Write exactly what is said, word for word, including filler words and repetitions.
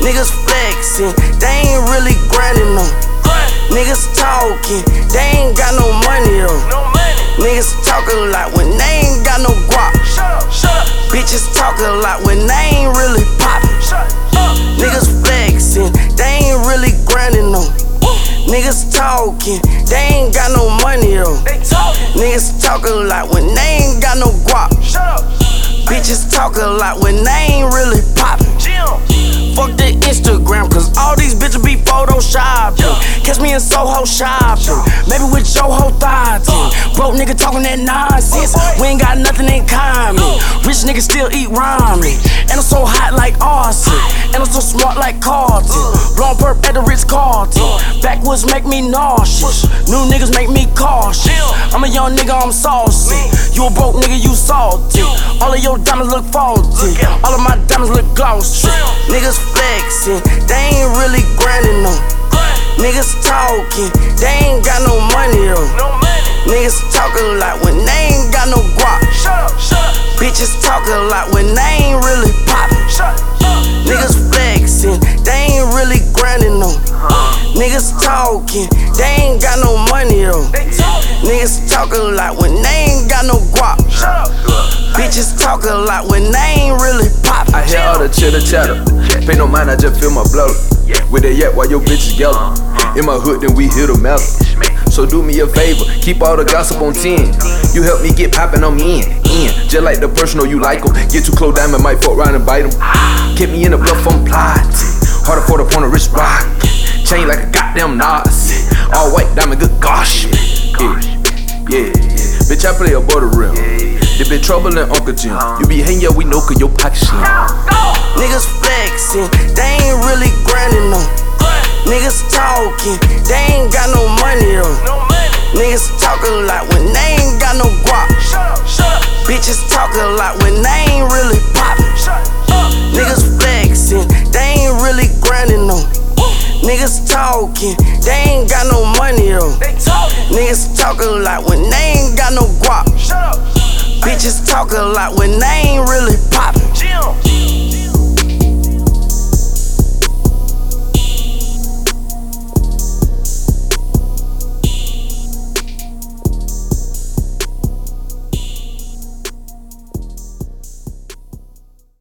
Niggas flexing, they ain't really grinding no. Niggas talking, they ain't got no money though. Niggas talk a lot when they ain't got no guap. Bitches talk a lot when they ain't really poppin'. Niggas flexing, they ain't really grinding no. Niggas talking, they ain't got no money though. Niggas talk a lot when they ain't got no guap. Bitches talk a lot when they ain't really poppin'. Fuck the Instagram, cause all these bitches be photoshopping. Catch me in Soho shopping, maybe with your whole thoughts. Broke nigga talking that nonsense, we ain't got nothing in common. Rich niggas still eat ramen, and I'm so hot like arson, and I'm so smart like Carlton. Blowin' perp at the Ritz Carlton, backwoods make me nauseous, new niggas make me cautious. I'm a young nigga, I'm saucy, you a broke nigga, you salty. All of your diamonds look faulty, all of my diamonds look glossy. Niggas flexing, they ain't really grinding no. Niggas talking, they ain't got no money though. Niggas talk a lot when they ain't got no guap. Bitches talk a lot when they ain't really poppin'. Niggas flexing, they ain't really grinding no. Niggas talking, they ain't got no money though. Niggas talk a lot when they ain't got no guap. Bitches talk a lot when they ain't really poppin'. I hear all the chitter chatter, pay no mind, I just feel my blood. With it yet while your bitches gather. In my hood, then we hit a metal. So do me a favor, keep all the gossip on ten. You help me get poppin' on me in, in. Just like the personal, you like em. Get too close, diamond might fuck around and bite em. Keep me in the bluff, I'm plotting. Harder for the point of wrist rock. Chain like a goddamn Nazi. All white diamond, good gosh. Yeah, yeah, yeah. Bitch, I play above the rim. They been trouble in Uncle Jim. You be hangin', yeah, we know cause your pocket slim. Niggas flexing, they ain't really grinding no. Niggas talking, they ain't got no money though. Niggas talk a lot when they ain't got no guap. Bitches talk a lot when they ain't really poppin'. Niggas flexing, they ain't really grinding no. Niggas talking, they ain't got no money though. Niggas talk a lot when they ain't got no guap. Bitches talk a lot when they ain't really poppin'.